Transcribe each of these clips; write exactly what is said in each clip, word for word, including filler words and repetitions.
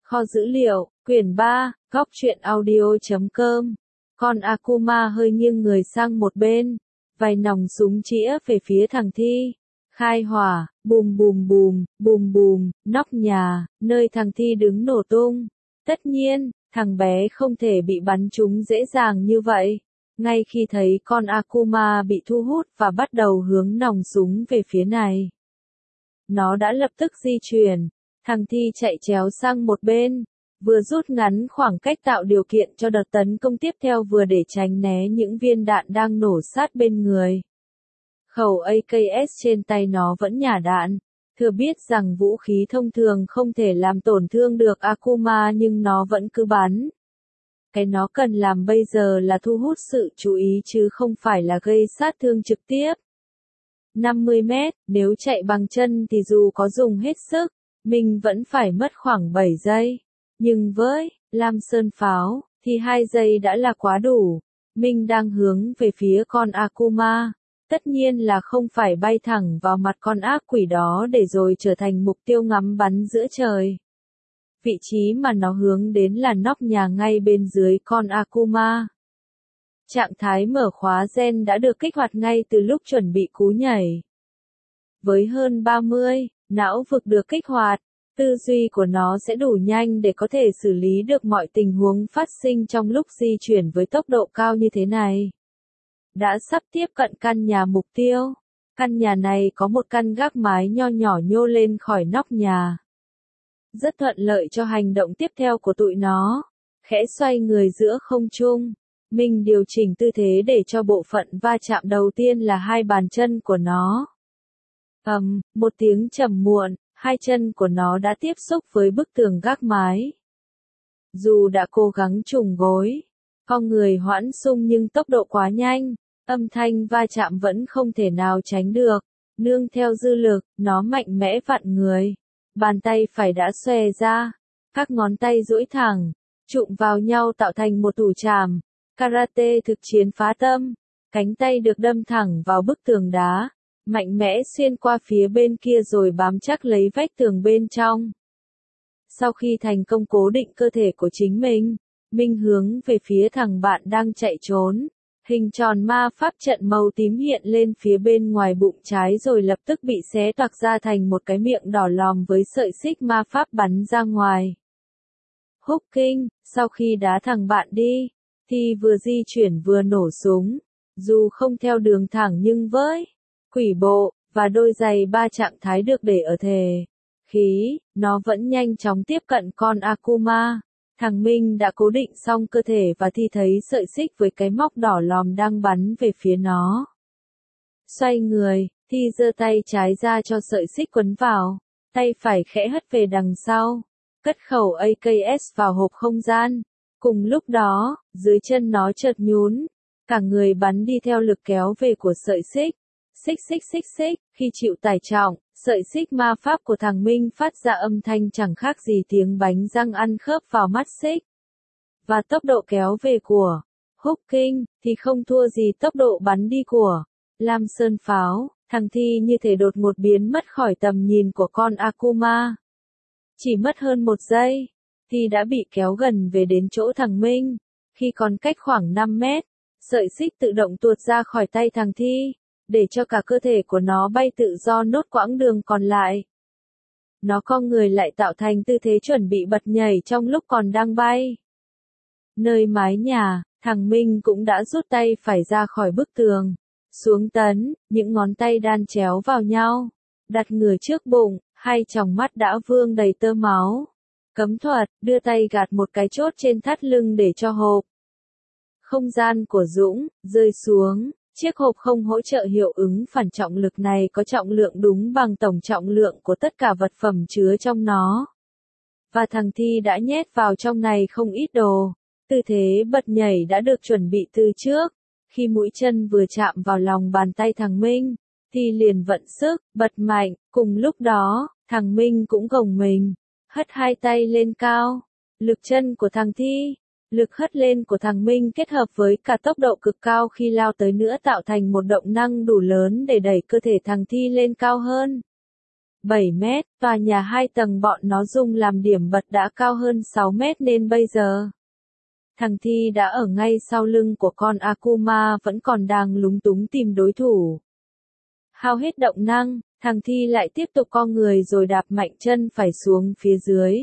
Kho dữ liệu, quyển ba, góc truyện audio chấm com. Con Akuma hơi nghiêng người sang một bên, vài nòng súng chĩa về phía thằng Thi. Khai hỏa, bùm bùm bùm, bùm bùm, nóc nhà, nơi thằng Thi đứng nổ tung. Tất nhiên, thằng bé không thể bị bắn trúng dễ dàng như vậy. Ngay khi thấy con Akuma bị thu hút và bắt đầu hướng nòng súng về phía này, nó đã lập tức di chuyển. Thằng Thi chạy chéo sang một bên, vừa rút ngắn khoảng cách tạo điều kiện cho đợt tấn công tiếp theo vừa để tránh né những viên đạn đang nổ sát bên người. Khẩu a ca ét trên tay nó vẫn nhả đạn, thừa biết rằng vũ khí thông thường không thể làm tổn thương được Akuma nhưng nó vẫn cứ bắn. Cái nó cần làm bây giờ là thu hút sự chú ý chứ không phải là gây sát thương trực tiếp. năm mươi mét, nếu chạy bằng chân thì dù có dùng hết sức, mình vẫn phải mất khoảng bảy giây. Nhưng với Lam Sơn pháo, thì hai giây đã là quá đủ. Mình đang hướng về phía con Akuma. Tất nhiên là không phải bay thẳng vào mặt con ác quỷ đó để rồi trở thành mục tiêu ngắm bắn giữa trời. Vị trí mà nó hướng đến là nóc nhà ngay bên dưới con Akuma. Trạng thái mở khóa gen đã được kích hoạt ngay từ lúc chuẩn bị cú nhảy. Với hơn ba mươi, não vực được kích hoạt, tư duy của nó sẽ đủ nhanh để có thể xử lý được mọi tình huống phát sinh trong lúc di chuyển với tốc độ cao như thế này. Đã sắp tiếp cận căn nhà mục tiêu. Căn nhà này có một căn gác mái nho nhỏ nhô lên khỏi nóc nhà. Rất thuận lợi cho hành động tiếp theo của tụi nó. Khẽ xoay người giữa không trung. Mình điều chỉnh tư thế để cho bộ phận va chạm đầu tiên là hai bàn chân của nó. Ầm, một tiếng trầm muộn, hai chân của nó đã tiếp xúc với bức tường gác mái. Dù đã cố gắng trùng gối, con người hoãn xung nhưng tốc độ quá nhanh, âm thanh va chạm vẫn không thể nào tránh được. Nương theo dư lực, nó mạnh mẽ vặn người. Bàn tay phải đã xòe ra, các ngón tay duỗi thẳng, chụm vào nhau tạo thành một thủ trảm. Karate thực chiến phá tâm. Cánh tay được đâm thẳng vào bức tường đá, mạnh mẽ xuyên qua phía bên kia rồi bám chắc lấy vách tường bên trong. Sau khi thành công cố định cơ thể của chính mình, mình hướng về phía thằng bạn đang chạy trốn. Hình tròn ma pháp trận màu tím hiện lên phía bên ngoài bụng trái rồi lập tức bị xé toạc ra thành một cái miệng đỏ lòm với sợi xích ma pháp bắn ra ngoài. Húc kinh, sau khi đá thằng bạn đi, thì vừa di chuyển vừa nổ súng. Dù không theo đường thẳng nhưng với quỷ bộ và đôi giày ba trạng thái được để ở thể khí, nó vẫn nhanh chóng tiếp cận con Akuma. Thằng Minh đã cố định xong cơ thể và Thi thấy sợi xích với cái móc đỏ lòm đang bắn về phía nó. Xoay người, Thi giơ tay trái ra cho sợi xích quấn vào, tay phải khẽ hất về đằng sau, cất khẩu a ca ét vào hộp không gian. Cùng lúc đó, dưới chân nó chợt nhún, cả người bắn đi theo lực kéo về của sợi xích. Xích xích xích xích, khi chịu tải trọng, sợi xích ma pháp của thằng Minh phát ra âm thanh chẳng khác gì tiếng bánh răng ăn khớp vào mắt xích. Và tốc độ kéo về của Húc kinh thì không thua gì tốc độ bắn đi của Lam Sơn pháo. Thằng Thi như thể đột ngột biến mất khỏi tầm nhìn của con Akuma. Chỉ mất hơn một giây, Thi đã bị kéo gần về đến chỗ thằng Minh. Khi còn cách khoảng năm mét, sợi xích tự động tuột ra khỏi tay thằng Thi, để cho cả cơ thể của nó bay tự do nốt quãng đường còn lại. Nó cong người lại tạo thành tư thế chuẩn bị bật nhảy trong lúc còn đang bay. Nơi mái nhà, thằng Minh cũng đã rút tay phải ra khỏi bức tường. Xuống tấn, những ngón tay đan chéo vào nhau. Đặt người trước bụng, hai tròng mắt đã vương đầy tơ máu. Cấm thuật, đưa tay gạt một cái chốt trên thắt lưng để cho hộp không gian của Dũng rơi xuống. Chiếc hộp không hỗ trợ hiệu ứng phản trọng lực này có trọng lượng đúng bằng tổng trọng lượng của tất cả vật phẩm chứa trong nó. Và thằng Thi đã nhét vào trong này không ít đồ. Tư thế bật nhảy đã được chuẩn bị từ trước. Khi mũi chân vừa chạm vào lòng bàn tay thằng Minh, Thi liền vận sức, bật mạnh. Cùng lúc đó, thằng Minh cũng gồng mình, hất hai tay lên cao. Lực chân của thằng Thi, lực hất lên của thằng Minh kết hợp với cả tốc độ cực cao khi lao tới nữa tạo thành một động năng đủ lớn để đẩy cơ thể thằng Thi lên cao hơn. bảy mét, tòa nhà hai tầng bọn nó dùng làm điểm bật đã cao hơn sáu mét nên bây giờ thằng Thi đã ở ngay sau lưng của con Akuma vẫn còn đang lúng túng tìm đối thủ. Hao hết động năng, thằng Thi lại tiếp tục co người rồi đạp mạnh chân phải xuống phía dưới.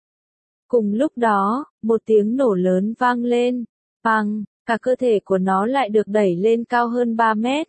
Cùng lúc đó, một tiếng nổ lớn vang lên, bang, cả cơ thể của nó lại được đẩy lên cao hơn ba mét.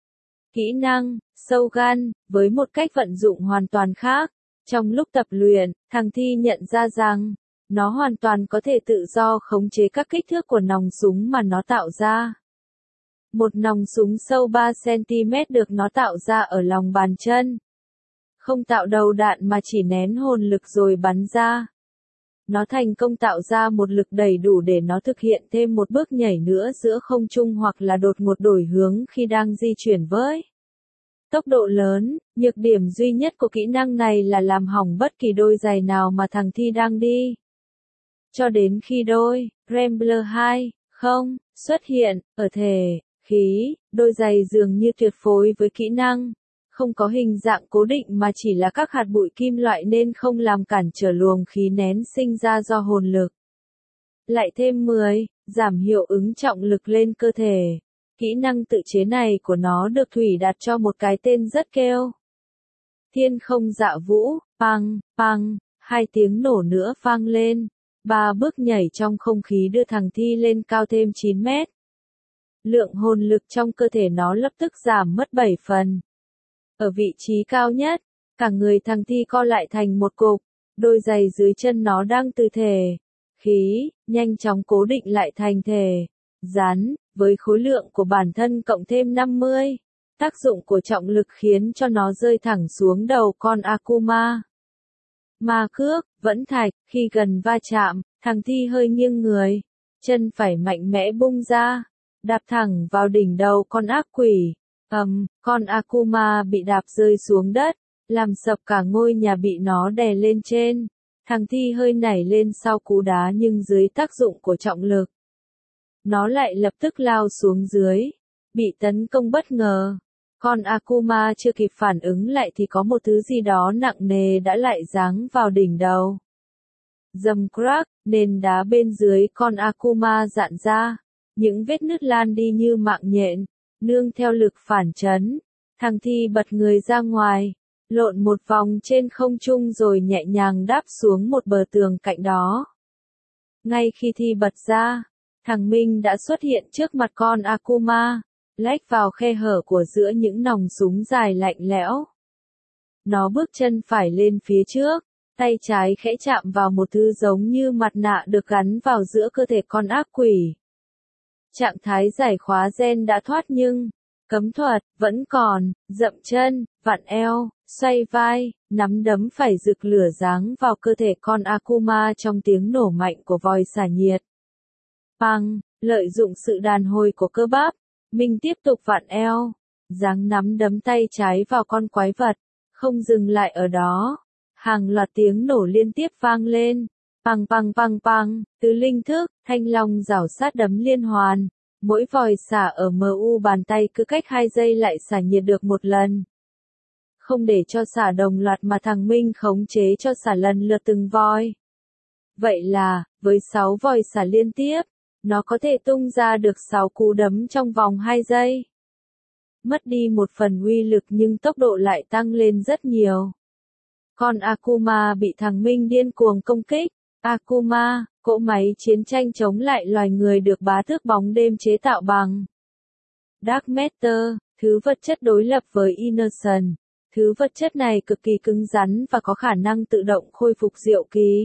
Kỹ năng, Shogun, với một cách vận dụng hoàn toàn khác. Trong lúc tập luyện, thằng Thi nhận ra rằng, nó hoàn toàn có thể tự do khống chế các kích thước của nòng súng mà nó tạo ra. Một nòng súng sâu ba xăng-ti-mét được nó tạo ra ở lòng bàn chân. Không tạo đầu đạn mà chỉ nén hồn lực rồi bắn ra. Nó thành công tạo ra một lực đầy đủ để nó thực hiện thêm một bước nhảy nữa giữa không trung hoặc là đột ngột đổi hướng khi đang di chuyển với tốc độ lớn. Nhược điểm duy nhất của kỹ năng này là làm hỏng bất kỳ đôi giày nào mà thằng Thi đang đi. Cho đến khi đôi Rambler hai không xuất hiện ở thể khí, đôi giày dường như tuyệt phối với kỹ năng. Không có hình dạng cố định mà chỉ là các hạt bụi kim loại nên không làm cản trở luồng khí nén sinh ra do hồn lực. Lại thêm mười, giảm hiệu ứng trọng lực lên cơ thể. Kỹ năng tự chế này của nó được Thủy đặt cho một cái tên rất kêu. Thiên không dạ vũ, pang, pang, hai tiếng nổ nữa vang lên. Ba bước nhảy trong không khí đưa thằng Thi lên cao thêm chín mét. Lượng hồn lực trong cơ thể nó lập tức giảm mất bảy phần. Ở vị trí cao nhất, cả người thằng Thi co lại thành một cục, đôi giày dưới chân nó đang từ thể khí, nhanh chóng cố định lại thành thể rắn, với khối lượng của bản thân cộng thêm năm mươi. Tác dụng của trọng lực khiến cho nó rơi thẳng xuống đầu con Akuma. Ma cước, vẫn thạch, khi gần va chạm, thằng Thi hơi nghiêng người, chân phải mạnh mẽ bung ra, đạp thẳng vào đỉnh đầu con ác quỷ. Ầm, um, con Akuma bị đạp rơi xuống đất, làm sập cả ngôi nhà bị nó đè lên trên. Thằng Thi hơi nảy lên sau cú đá nhưng dưới tác dụng của trọng lực, nó lại lập tức lao xuống dưới, bị tấn công bất ngờ. Con Akuma chưa kịp phản ứng lại thì có một thứ gì đó nặng nề đã lại giáng vào đỉnh đầu. Dầm crack, nền đá bên dưới con Akuma dạn ra, những vết nứt lan đi như mạng nhện. Nương theo lực phản chấn, thằng Thi bật người ra ngoài, lộn một vòng trên không trung rồi nhẹ nhàng đáp xuống một bờ tường cạnh đó. Ngay khi Thi bật ra, thằng Minh đã xuất hiện trước mặt con Akuma, lách vào khe hở của giữa những nòng súng dài lạnh lẽo. Nó bước chân phải lên phía trước, tay trái khẽ chạm vào một thứ giống như mặt nạ được gắn vào giữa cơ thể con ác quỷ. Trạng thái giải khóa gen đã thoát nhưng cấm thuật vẫn còn, dậm chân, vặn eo, xoay vai, nắm đấm phải rực lửa giáng vào cơ thể con Akuma trong tiếng nổ mạnh của vòi xả nhiệt. Pang, lợi dụng sự đàn hồi của cơ bắp, Minh tiếp tục vặn eo, giáng nắm đấm tay trái vào con quái vật, không dừng lại ở đó. Hàng loạt tiếng nổ liên tiếp vang lên. Pang pang pang pang, từ linh thức, thanh long rảo sát đấm liên hoàn. Mỗi vòi xả ở em u bàn tay cứ cách hai giây lại xả nhiệt được một lần. Không để cho xả đồng loạt mà thằng Minh khống chế cho xả lần lượt từng vòi. Vậy là, với sáu vòi xả liên tiếp, nó có thể tung ra được sáu cú đấm trong vòng hai giây. Mất đi một phần uy lực nhưng tốc độ lại tăng lên rất nhiều. Con Akuma bị thằng Minh điên cuồng công kích. Akuma, cỗ máy chiến tranh chống lại loài người được bá tước bóng đêm chế tạo bằng Dark Matter, thứ vật chất đối lập với Innocent. Thứ vật chất này cực kỳ cứng rắn và có khả năng tự động khôi phục diệu kỳ.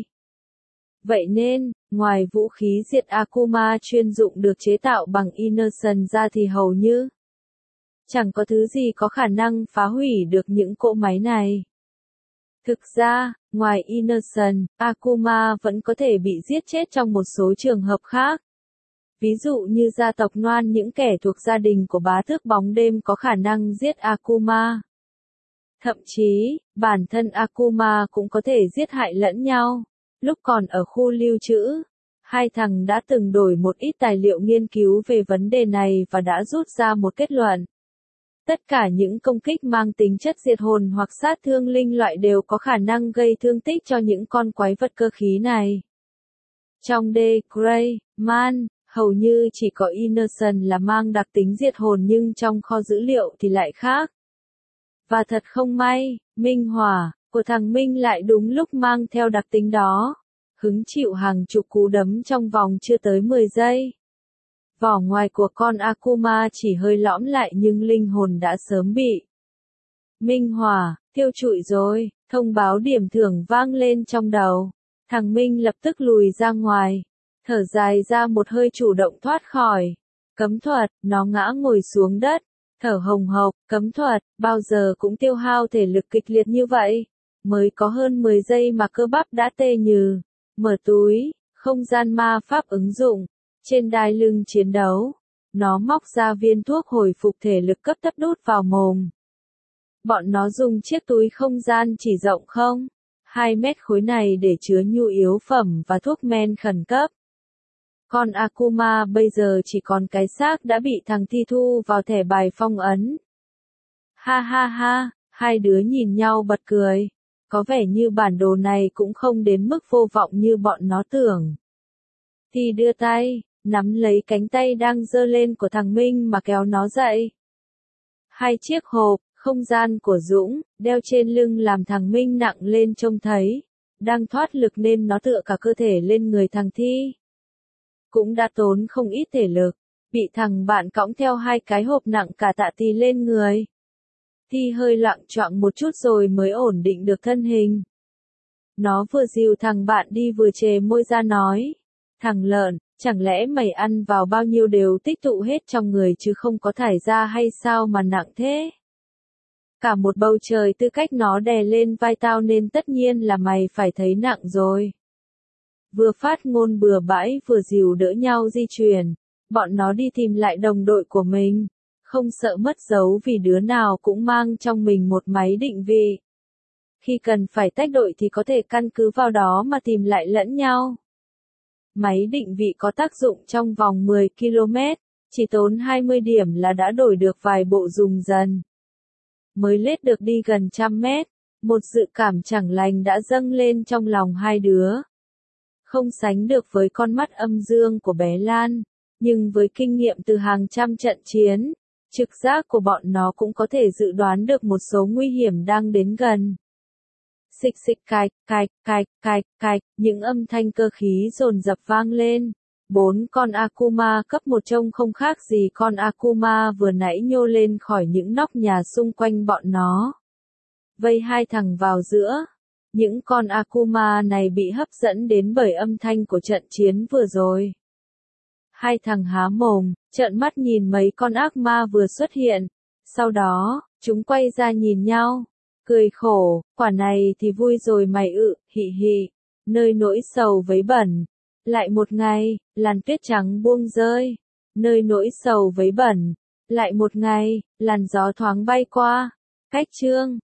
Vậy nên, ngoài vũ khí diệt Akuma chuyên dụng được chế tạo bằng Innocent ra thì hầu như chẳng có thứ gì có khả năng phá hủy được những cỗ máy này. Thực ra, ngoài Innocent, Akuma vẫn có thể bị giết chết trong một số trường hợp khác. Ví dụ như gia tộc Noan, những kẻ thuộc gia đình của bá tước bóng đêm có khả năng giết Akuma. Thậm chí, bản thân Akuma cũng có thể giết hại lẫn nhau. Lúc còn ở khu lưu trữ, hai thằng đã từng đổi một ít tài liệu nghiên cứu về vấn đề này và đã rút ra một kết luận. Tất cả những công kích mang tính chất diệt hồn hoặc sát thương linh loại đều có khả năng gây thương tích cho những con quái vật cơ khí này. Trong The Grey Man, hầu như chỉ có Innocent là mang đặc tính diệt hồn nhưng trong kho dữ liệu thì lại khác. Và thật không may, Minh Hỏa của thằng Minh lại đúng lúc mang theo đặc tính đó, hứng chịu hàng chục cú đấm trong vòng chưa tới mười giây. Vỏ ngoài của con Akuma chỉ hơi lõm lại nhưng linh hồn đã sớm bị Minh Hỏa tiêu trụi rồi, thông báo điểm thưởng vang lên trong đầu. Thằng Minh lập tức lùi ra ngoài, thở dài ra một hơi chủ động thoát khỏi cấm thuật, nó ngã ngồi xuống đất, thở hồng hộc. Cấm thuật, bao giờ cũng tiêu hao thể lực kịch liệt như vậy, mới có hơn mười giây mà cơ bắp đã tê nhừ. Mở túi, không gian ma pháp ứng dụng, trên đai lưng chiến đấu, nó móc ra viên thuốc hồi phục thể lực cấp thấp đút vào mồm. Bọn nó dùng chiếc túi không gian chỉ rộng không? hai mét khối này để chứa nhu yếu phẩm và thuốc men khẩn cấp. Con Akuma bây giờ chỉ còn cái xác đã bị thằng Thi thu vào thẻ bài phong ấn. Ha ha ha, hai đứa nhìn nhau bật cười. Có vẻ như bản đồ này cũng không đến mức vô vọng như bọn nó tưởng. Thi đưa tay, nắm lấy cánh tay đang giơ lên của thằng Minh mà kéo nó dậy. Hai chiếc hộp, không gian của Dũng, đeo trên lưng làm thằng Minh nặng lên trông thấy, đang thoát lực nên nó tựa cả cơ thể lên người thằng Thi. Cũng đã tốn không ít thể lực, bị thằng bạn cõng theo hai cái hộp nặng cả tạ tì lên người. Thi hơi loạng choạng một chút rồi mới ổn định được thân hình. Nó vừa dìu thằng bạn đi vừa chề môi ra nói, thằng lợn, chẳng lẽ mày ăn vào bao nhiêu đều tích tụ hết trong người chứ không có thải ra hay sao mà nặng thế? Cả một bầu trời tư cách nó đè lên vai tao nên tất nhiên là mày phải thấy nặng rồi. Vừa phát ngôn bừa bãi vừa dìu đỡ nhau di chuyển, bọn nó đi tìm lại đồng đội của mình, không sợ mất dấu vì đứa nào cũng mang trong mình một máy định vị. Khi cần phải tách đội thì có thể căn cứ vào đó mà tìm lại lẫn nhau. Máy định vị có tác dụng trong vòng mười ki lô mét, chỉ tốn hai mươi điểm là đã đổi được vài bộ dùng dần. Mới lết được đi gần trăm mét, một dự cảm chẳng lành đã dâng lên trong lòng hai đứa. Không sánh được với con mắt âm dương của bé Lan, nhưng với kinh nghiệm từ hàng trăm trận chiến, trực giác của bọn nó cũng có thể dự đoán được một số nguy hiểm đang đến gần. Xịch xịch cạch, cạch, cạch, cạch, cạch, những âm thanh cơ khí dồn dập vang lên. Bốn con Akuma cấp một trông không khác gì con Akuma vừa nãy nhô lên khỏi những nóc nhà xung quanh bọn nó. Vây hai thằng vào giữa. Những con Akuma này bị hấp dẫn đến bởi âm thanh của trận chiến vừa rồi. Hai thằng há mồm, trợn mắt nhìn mấy con ác ma vừa xuất hiện. Sau đó, chúng quay ra nhìn nhau. Cười khổ, quả này thì vui rồi mày ự, hị hị. Nơi nỗi sầu vấy bẩn. Lại một ngày, làn tuyết trắng buông rơi. Nơi nỗi sầu vấy bẩn. Lại một ngày, làn gió thoáng bay qua. Cách chương.